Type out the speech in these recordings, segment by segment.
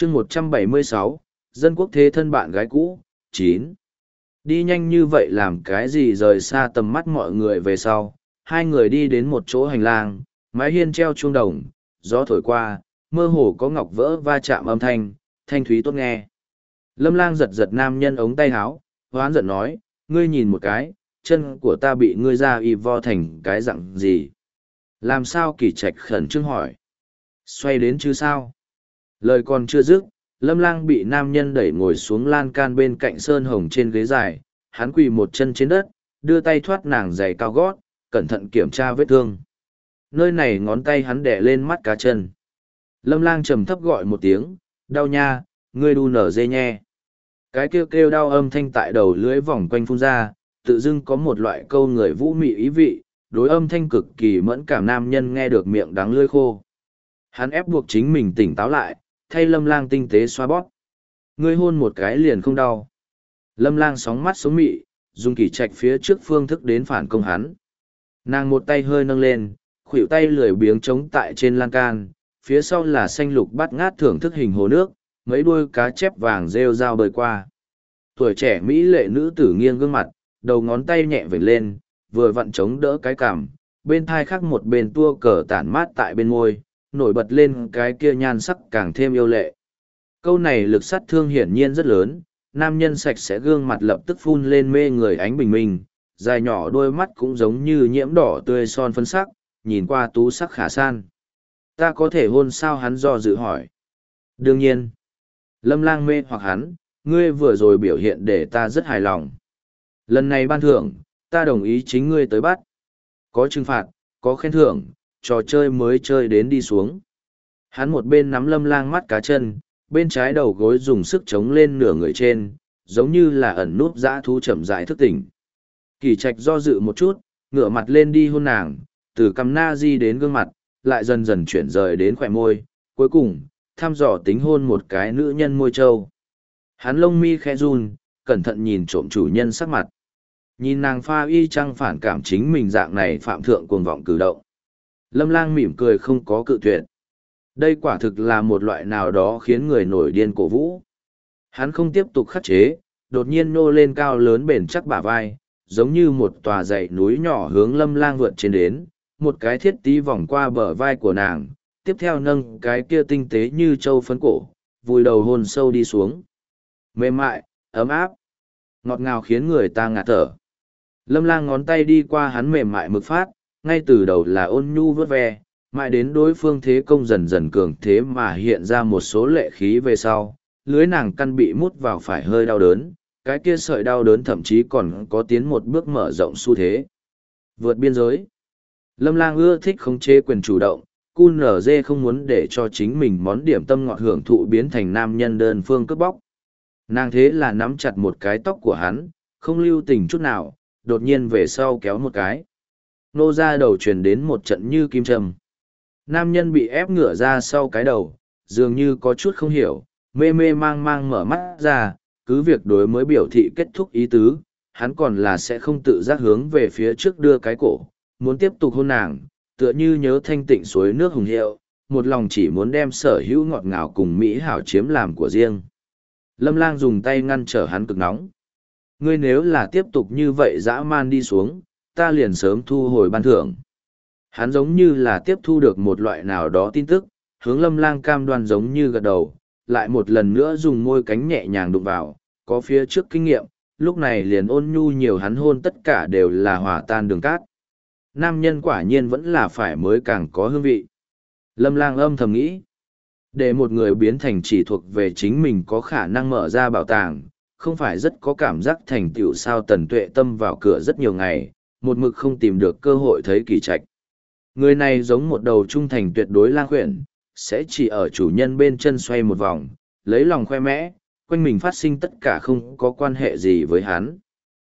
chương 176, dân quốc thế thân bạn gái cũ, 9. Đi nhanh như vậy làm cái gì rời xa tầm mắt mọi người về sau, hai người đi đến một chỗ hành lang, mái hiên treo chuông đồng, gió thổi qua, mơ hồ có ngọc vỡ va chạm âm thanh, thanh thúy tốt nghe. Lâm Lang giật giật nam nhân ống tay áo, hoán giận nói, ngươi nhìn một cái, chân của ta bị ngươi ra y vo thành cái dạng gì? Làm sao Kỳ Trạch khẩn trương hỏi? Xoay đến chứ sao? Lời còn chưa dứt, Lâm Lang bị nam nhân đẩy ngồi xuống lan can bên cạnh sơn hồng trên ghế dài, hắn quỳ một chân trên đất, đưa tay thoát nàng giày cao gót, cẩn thận kiểm tra vết thương. Nơi này ngón tay hắn đè lên mắt cá chân. Lâm Lang trầm thấp gọi một tiếng, đau nha, ngươi đu nở dê nhe. Cái kêu kêu đau âm thanh tại đầu lưỡi vòng quanh phun ra, tự dưng có một loại câu người vũ mị ý vị, đối âm thanh cực kỳ mẫn cảm nam nhân nghe được miệng đắng lưỡi khô. Hắn ép buộc chính mình tỉnh táo lại, thay Lâm Lang tinh tế xoa bóp. Ngươi hôn một cái liền không đau. Lâm Lang sóng mắt sống mị, dùng Kỳ Trạch phía trước phương thức đến phản công hắn. Nàng một tay hơi nâng lên, khuỷu tay lười biếng chống tại trên lan can, phía sau là xanh lục bát ngát thưởng thức hình hồ nước, mấy đuôi cá chép vàng rêu rao bơi qua. Tuổi trẻ mỹ lệ nữ tử nghiêng gương mặt, đầu ngón tay nhẹ vểnh lên, vừa vặn chống đỡ cái cằm, bên thai khác một bên tua cờ tản mát tại bên môi, nổi bật lên cái kia nhan sắc càng thêm yêu lệ. Câu này lực sát thương hiển nhiên rất lớn, nam nhân sạch sẽ gương mặt lập tức phun lên mê người ánh bình minh, dài nhỏ đôi mắt cũng giống như nhiễm đỏ tươi son phấn sắc, nhìn qua tú sắc khả san. Ta có thể hôn sao hắn do dự hỏi. Đương nhiên. Lâm Lang mê hoặc hắn, ngươi vừa rồi biểu hiện để ta rất hài lòng. Lần này ban thưởng, ta đồng ý chính ngươi tới bắt. Có trừng phạt, có khen thưởng, trò chơi mới chơi đến đi xuống. Hắn một bên nắm Lâm Lang mắt cá chân, bên trái đầu gối dùng sức chống lên nửa người trên, giống như là ẩn núp dã thú chậm rãi thức tỉnh. Kỳ Trạch do dự một chút, ngửa mặt lên đi hôn nàng, từ cằm na di đến gương mặt, lại dần dần chuyển rời đến khỏe môi, cuối cùng, thăm dò tính hôn một cái nữ nhân môi trâu. Hắn lông mi khẽ run, cẩn thận nhìn trộm chủ nhân sắc mặt. Nhìn nàng pha y chăng phản cảm chính mình dạng này phạm thượng cuồng vọng cử động. Lâm Lang mỉm cười không có cự tuyệt. Đây quả thực là một loại nào đó khiến người nổi điên cổ vũ. Hắn không tiếp tục khắc chế, đột nhiên nô lên cao lớn bền chắc bả vai, giống như một tòa dãy núi nhỏ hướng Lâm Lang vượt trên đến, một cái thiết tí vòng qua bờ vai của nàng, tiếp theo nâng cái kia tinh tế như châu phấn cổ, vùi đầu hôn sâu đi xuống. Mềm mại, ấm áp, ngọt ngào khiến người ta ngạt thở. Lâm Lang ngón tay đi qua hắn mềm mại mực phát, ngay từ đầu là ôn nhu vớt ve, mãi đến đối phương thế công dần dần cường thế mà hiện ra một số lệ khí về sau, lưới nàng căn bị mút vào phải hơi đau đớn, cái kia sợi đau đớn thậm chí còn có tiến một bước mở rộng xu thế. Vượt biên giới. Lâm Lang ưa thích khống chế quyền chủ động, QNZ không muốn để cho chính mình món điểm tâm ngọt hưởng thụ biến thành nam nhân đơn phương cướp bóc. Nàng thế là nắm chặt một cái tóc của hắn, không lưu tình chút nào, đột nhiên về sau kéo một cái. Nô ra đầu truyền đến một trận như kim châm. Nam nhân bị ép ngửa ra sau cái đầu, dường như có chút không hiểu, mê mê mang mang mở mắt ra, cứ việc đối mới biểu thị kết thúc ý tứ, hắn còn là sẽ không tự giác hướng về phía trước đưa cái cổ, muốn tiếp tục hôn nàng, tựa như nhớ thanh tịnh suối nước hùng hiệu, một lòng chỉ muốn đem sở hữu ngọt ngào cùng Mỹ hảo chiếm làm của riêng. Lâm Lang dùng tay ngăn trở hắn cực nóng. Ngươi nếu là tiếp tục như vậy dã man đi xuống, ta liền sớm thu hồi ban thưởng. Hắn giống như là tiếp thu được một loại nào đó tin tức, hướng Lâm Lang cam đoan giống như gật đầu, lại một lần nữa dùng môi cánh nhẹ nhàng đụng vào, có phía trước kinh nghiệm, lúc này liền ôn nhu nhiều hắn hôn tất cả đều là hòa tan đường cát. Nam nhân quả nhiên vẫn là phải mới càng có hương vị. Lâm Lang âm thầm nghĩ, để một người biến thành chỉ thuộc về chính mình có khả năng mở ra bảo tàng, không phải rất có cảm giác thành tựu sao. Tần Tuệ Tâm vào cửa rất nhiều ngày, một mực không tìm được cơ hội thấy Kỳ Trạch. Người này giống một đầu trung thành tuyệt đối lang khuyển, sẽ chỉ ở chủ nhân bên chân xoay một vòng, lấy lòng khoe mẽ, quanh mình phát sinh tất cả không có quan hệ gì với hắn.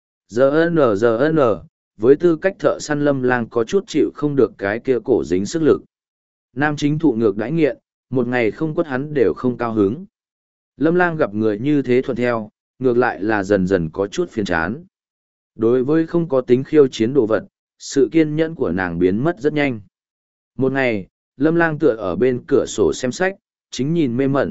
GN, với tư cách thợ săn Lâm Lang có chút chịu không được cái kia cổ dính sức lực. Nam chính thụ ngược đãi nghiện, một ngày không quất hắn đều không cao hứng. Lâm Lang gặp người như thế thuận theo, ngược lại là dần dần có chút phiền chán. Đối với không có tính khiêu chiến đồ vật, sự kiên nhẫn của nàng biến mất rất nhanh. Một ngày, Lâm Lang tựa ở bên cửa sổ xem sách, chính nhìn mê mẩn,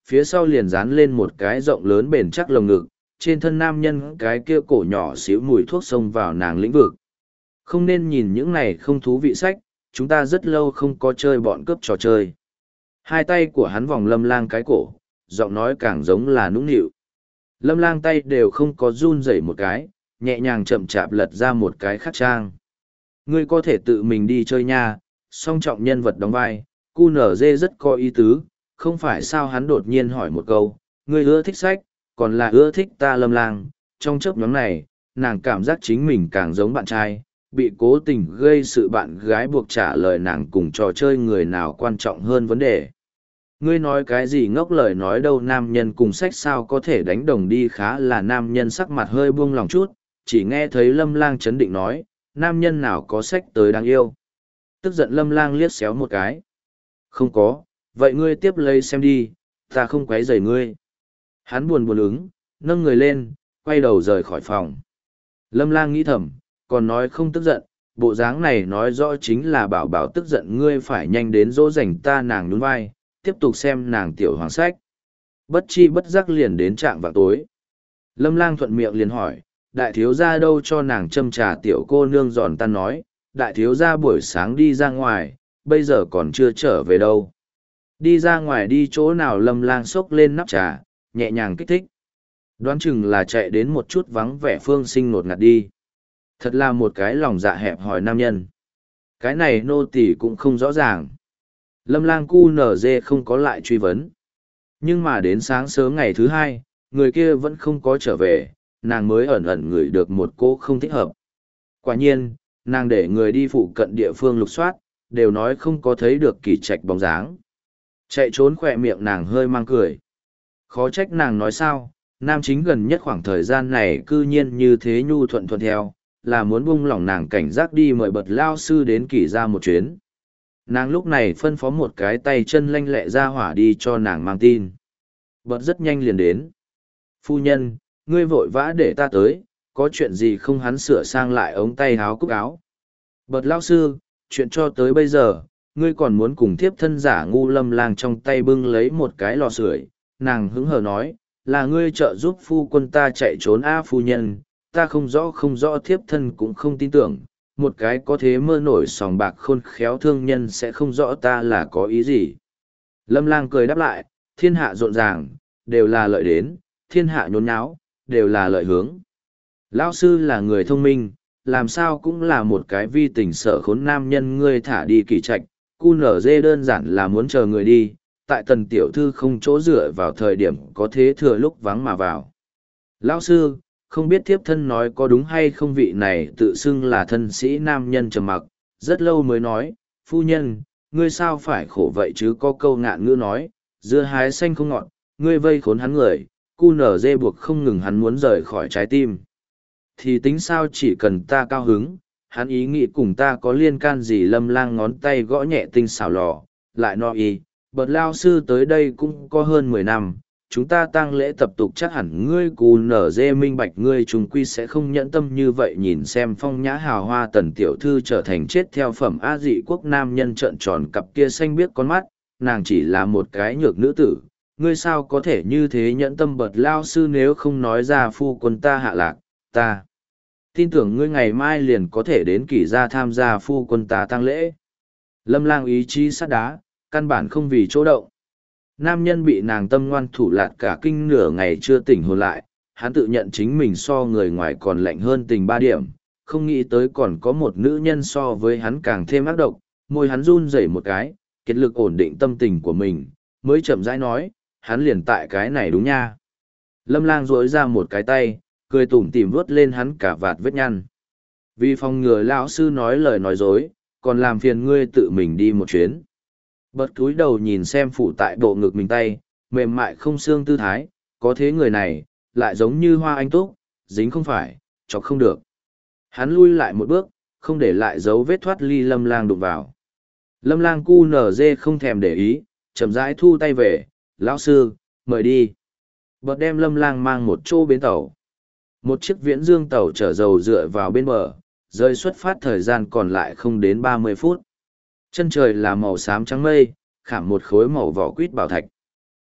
phía sau liền dán lên một cái rộng lớn bền chắc lồng ngực, trên thân nam nhân cái kia cổ nhỏ xíu mùi thuốc xông vào nàng lĩnh vực. Không nên nhìn những này không thú vị sách, chúng ta rất lâu không có chơi bọn cướp trò chơi. Hai tay của hắn vòng Lâm Lang cái cổ, giọng nói càng giống là nũng nịu. Lâm Lang tay đều không có run rẩy một cái, nhẹ nhàng chậm chạp lật ra một cái khắc trang. Ngươi có thể tự mình đi chơi nha, song trọng nhân vật đóng vai, QNZ rất có ý tứ, không phải sao hắn đột nhiên hỏi một câu, ngươi ưa thích sách, còn là ưa thích ta Lâm Lang. Trong chớp nhóm này, nàng cảm giác chính mình càng giống bạn trai, bị cố tình gây sự bạn gái buộc trả lời nàng cùng trò chơi người nào quan trọng hơn vấn đề. Ngươi nói cái gì ngốc lời nói đâu, nam nhân cùng sách sao có thể đánh đồng đi, khá là nam nhân sắc mặt hơi buông lòng chút, chỉ nghe thấy Lâm Lang chấn định nói, nam nhân nào có sách tới đáng yêu. Tức giận Lâm Lang liếc xéo một cái. Không có, vậy ngươi tiếp lấy xem đi, ta không quấy rầy ngươi. Hắn buồn buồn ứng, nâng người lên, quay đầu rời khỏi phòng. Lâm Lang nghĩ thầm, còn nói không tức giận, bộ dáng này nói rõ chính là bảo bảo tức giận, ngươi phải nhanh đến dỗ dành ta. Nàng nhún vai, tiếp tục xem nàng tiểu hoàng sách. Bất chi bất giác liền đến trạng vạng tối. Lâm Lang thuận miệng liền hỏi, đại thiếu gia đâu, cho nàng châm trà. Tiểu cô nương giòn tan nói, đại thiếu gia buổi sáng đi ra ngoài, bây giờ còn chưa trở về đâu. Đi ra ngoài đi chỗ nào? Lâm Lang xốc lên nắp trà, nhẹ nhàng kích thích. Đoán chừng là chạy đến một chút vắng vẻ phương sinh nột ngạt đi. Thật là một cái lòng dạ hẹp hòi nam nhân. Cái này nô tỳ cũng không rõ ràng. Lâm Lang QNZ không có lại truy vấn. Nhưng mà đến sáng sớm ngày thứ hai, người kia vẫn không có trở về, nàng mới ẩn ẩn ngửi được một cô không thích hợp. Quả nhiên, nàng để người đi phụ cận địa phương lục soát, đều nói không có thấy được Kỳ Trạch bóng dáng. Chạy trốn khỏe miệng nàng hơi mang cười. Khó trách nàng nói sao, nam chính gần nhất khoảng thời gian này cư nhiên như thế nhu thuận thuận theo, là muốn buông lỏng nàng cảnh giác đi mời Bật lao sư đến Kỳ ra một chuyến. Nàng lúc này phân phó một cái tay chân lanh lẹ ra hỏa đi cho nàng mang tin. Bật rất nhanh liền đến. Phu nhân, ngươi vội vã để ta tới, có chuyện gì không? Hắn sửa sang lại ống tay háo cúc áo. Bật lao sư, chuyện cho tới bây giờ, ngươi còn muốn cùng thiếp thân giả ngu. Lâm Lang trong tay bưng lấy một cái lò sưởi, nàng hứng hờ nói, là ngươi trợ giúp phu quân ta chạy trốn a. Phu nhân, ta không rõ thiếp thân cũng không tin tưởng, một cái có thế mơ nổi sòng bạc khôn khéo thương nhân sẽ không rõ ta là có ý gì. Lâm Lang cười đáp lại, thiên hạ rộn ràng, đều là lợi đến, thiên hạ nhốn nháo, đều là lợi hướng. Lão sư là người thông minh, làm sao cũng là một cái vi tình sở khốn nam nhân. Ngươi thả đi Kỳ Trạch, QNZ đơn giản là muốn chờ người đi, tại Tần tiểu thư không chỗ dựa vào thời điểm có thế thừa lúc vắng mà vào. Lão sư, không biết thiếp thân nói có đúng hay không? Vị này tự xưng là thân sĩ nam nhân trầm mặc, rất lâu mới nói, phu nhân, ngươi sao phải khổ vậy chứ? Có câu ngạn ngữ nói, dưa hái xanh không ngọt, ngươi vây khốn hắn người, QNZ buộc không ngừng hắn muốn rời khỏi trái tim. Thì tính sao, chỉ cần ta cao hứng, hắn ý nghĩ cùng ta có liên can gì? Lâm Lang ngón tay gõ nhẹ tinh xảo lò, lại nói Bật lao sư tới đây cũng có hơn 10 năm, chúng ta tang lễ tập tục chắc hẳn ngươi QNZ minh bạch, ngươi chúng quy sẽ không nhẫn tâm như vậy. Nhìn xem phong nhã hào hoa Tần tiểu thư trở thành chết theo phẩm A dị quốc nam nhân trợn tròn cặp kia xanh biếc con mắt, nàng chỉ là một cái nhược nữ tử, ngươi sao có thể như thế nhẫn tâm? Bật lao sư, nếu không nói ra phu quân ta hạ lạc, ta tin tưởng ngươi ngày mai liền có thể đến Kỳ gia tham gia phu quân ta tang lễ. Lâm Lang ý chí sắt đá, căn bản không vì chỗ động. Nam nhân bị nàng tâm ngoan thủ lạt cả kinh nửa ngày chưa tỉnh hồn lại, hắn tự nhận chính mình so người ngoài còn lạnh hơn tình 3 điểm, không nghĩ tới còn có một nữ nhân so với hắn càng thêm ác độc. Môi hắn run rẩy một cái, kiệt lực ổn định tâm tình của mình, mới chậm rãi nói, hắn liền tại cái này đúng nha. Lâm Lang duỗi ra một cái tay, cười tủm tỉm vuốt lên hắn cả vạt vết nhăn. Vì phòng ngừa lão sư nói lời nói dối, còn làm phiền ngươi tự mình đi một chuyến. Bật cúi đầu nhìn xem phủ tại bộ ngực mình tay, mềm mại không xương tư thái, có thế người này, lại giống như hoa anh túc, dính không phải, chọc không được. Hắn lui lại một bước, không để lại dấu vết thoát ly Lâm Lang đụng vào. Lâm Lang QNZ không thèm để ý, chậm rãi thu tay về, lão sư, mời đi. Bật đem Lâm Lang mang một chỗ bến tàu. Một chiếc viễn dương tàu chở dầu dựa vào bên bờ, rơi xuất phát thời gian còn lại không đến 30 phút. Chân trời là màu xám trắng mây, khảm một khối màu vỏ quýt bảo thạch.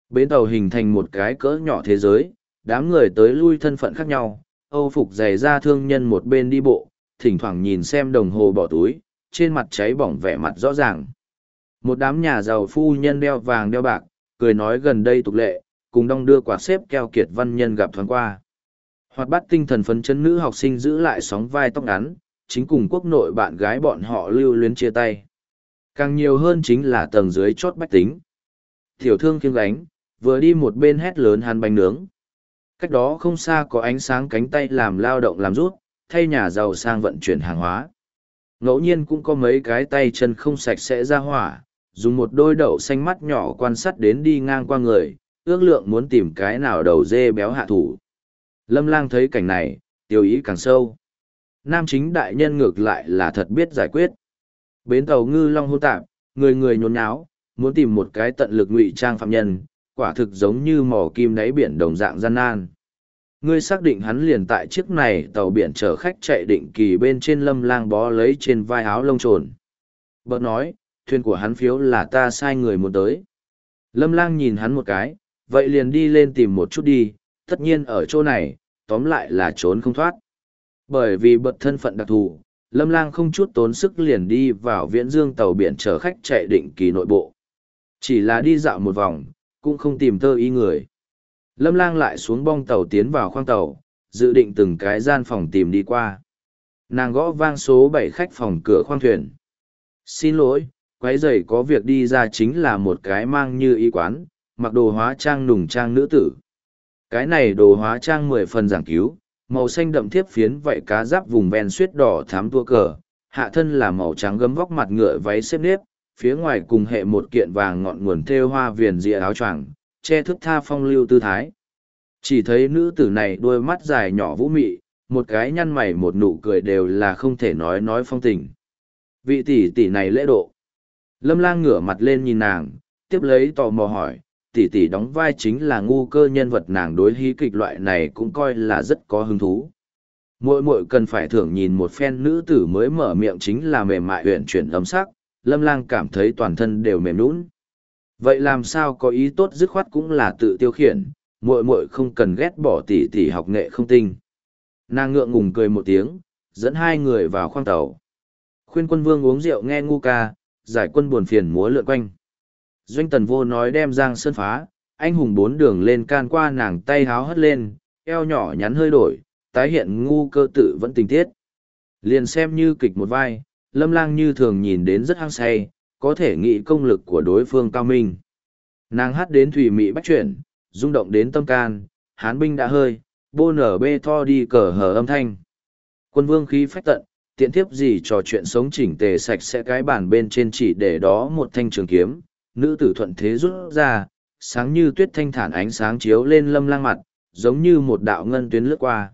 Bến tàu hình thành một cái cỡ nhỏ thế giới, đám người tới lui thân phận khác nhau, Âu phục giày da thương nhân một bên đi bộ, thỉnh thoảng nhìn xem đồng hồ bỏ túi, trên mặt cháy bỏng vẻ mặt rõ ràng. Một đám nhà giàu phu nhân đeo vàng đeo bạc, cười nói gần đây tục lệ, cùng đong đưa quạt xếp keo kiệt văn nhân gặp thoáng qua. Hoạt bát tinh thần phấn chấn nữ học sinh giữ lại sóng vai tóc ngắn, chính cùng quốc nội bạn gái bọn họ lưu luyến chia tay. Càng nhiều hơn chính là tầng dưới chốt bách tính. Tiểu thương kiêng gánh, vừa đi một bên hét lớn hắn bánh nướng. Cách đó không xa có ánh sáng cánh tay làm lao động làm rút, thay nhà giàu sang vận chuyển hàng hóa. Ngẫu nhiên cũng có mấy cái tay chân không sạch sẽ ra hỏa, dùng một đôi đậu xanh mắt nhỏ quan sát đến đi ngang qua người, ước lượng muốn tìm cái nào đầu dê béo hạ thủ. Lâm Lang thấy cảnh này, tiêu ý càng sâu. Nam chính đại nhân ngược lại là thật biết giải quyết. Bến tàu ngư long hôn tạp, người người nhốn nháo, muốn tìm một cái tận lực ngụy trang phạm nhân, quả thực giống như mò kim đáy biển đồng dạng gian nan. Ngươi xác định hắn liền tại chiếc này tàu biển chở khách chạy định kỳ bên trên. Lâm Lang bó lấy trên vai áo lông trồn. Bợt nói, thuyền của hắn phiếu là ta sai người muốn tới. Lâm Lang nhìn hắn một cái, vậy liền đi lên tìm một chút đi, tất nhiên ở chỗ này, tóm lại là trốn không thoát. Bởi vì bật thân phận đặc thù, Lâm Lang không chút tốn sức liền đi vào Viễn Dương tàu biển chở khách chạy định kỳ nội bộ. Chỉ là đi dạo một vòng, cũng không tìm tơ ý người. Lâm Lang lại xuống bong tàu tiến vào khoang tàu, dự định từng cái gian phòng tìm đi qua. Nàng gõ vang số 7 khách phòng cửa khoang thuyền. Xin lỗi, quấy rầy, có việc đi ra. Chính là một cái mang như y quán, mặc đồ hóa trang nùng trang nữ tử. Cái này đồ hóa trang 10 phần giảng cứu, màu xanh đậm thiếp phiến vảy cá giáp vùng ven suýt đỏ thám tua cờ, hạ thân là màu trắng gấm vóc mặt ngựa váy xếp nếp, phía ngoài cùng hệ một kiện vàng ngọn nguồn thêu hoa viền rìa áo choàng, che thức tha phong lưu tư thái. Chỉ thấy nữ tử này đôi mắt dài nhỏ vũ mị, một cái nhăn mày một nụ cười đều là không thể nói phong tình. Vị tỷ tỷ này lễ độ. Lâm Lang ngửa mặt lên nhìn nàng, tiếp lấy tò mò hỏi, tỷ tỷ đóng vai chính là ngu cơ nhân vật, nàng đối hí kịch loại này cũng coi là rất có hứng thú. Muội muội cần phải thưởng nhìn một phen. Nữ tử mới mở miệng chính là mềm mại uyển chuyển ấm sắc, Lâm Lang cảm thấy toàn thân đều mềm nhũn. Vậy làm sao có ý tốt, dứt khoát cũng là tự tiêu khiển, muội muội không cần ghét bỏ tỷ tỷ học nghệ không tinh. Nàng ngượng ngùng cười một tiếng, dẫn hai người vào khoang tàu. Khuyên Quân Vương uống rượu nghe ngu ca, giải quân buồn phiền múa lượn quanh. Doanh Tần Vô nói đem Giang Sơn phá, anh hùng bốn đường lên can qua, nàng tay háo hất lên, eo nhỏ nhắn hơi đổi, tái hiện ngu cơ tự vẫn tình tiết. Liền xem như kịch một vai, Lâm Lang như thường nhìn đến rất hăng say, có thể nghĩ công lực của đối phương cao minh. Nàng hát đến thủy mị bách chuyển, rung động đến tâm can, hán binh đã hơi, bô nở bê tho đi cờ hờ âm thanh. Quân Vương khí phách tận, tiện thiếp gì trò chuyện sống chỉnh tề sạch sẽ, cái bàn bên trên chỉ để đó một thanh trường kiếm, nữ tử thuận thế rút ra, sáng như tuyết thanh thản ánh sáng chiếu lên Lâm Lang mặt, giống như một đạo ngân tuyến lướt qua.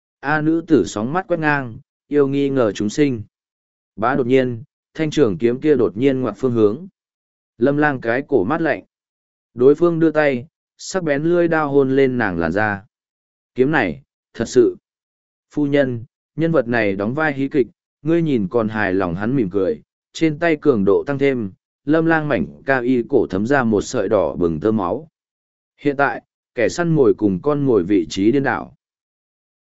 Nữ tử sóng mắt quét ngang, yêu nghi ngờ chúng sinh. Bá đột nhiên, thanh trường kiếm kia đột nhiên ngoặt phương hướng. Lâm Lang cái cổ mát lạnh. Đối phương đưa tay, sắc bén lưỡi đao hôn lên nàng làn da. Kiếm này, thật sự. Phu nhân, nhân vật này đóng vai hí kịch, ngươi nhìn còn hài lòng. Hắn mỉm cười, trên tay cường độ tăng thêm, Lâm Lang mảnh cao y cổ thấm ra một sợi đỏ bừng tơ máu. Hiện tại, kẻ săn mồi cùng con mồi vị trí điên đảo.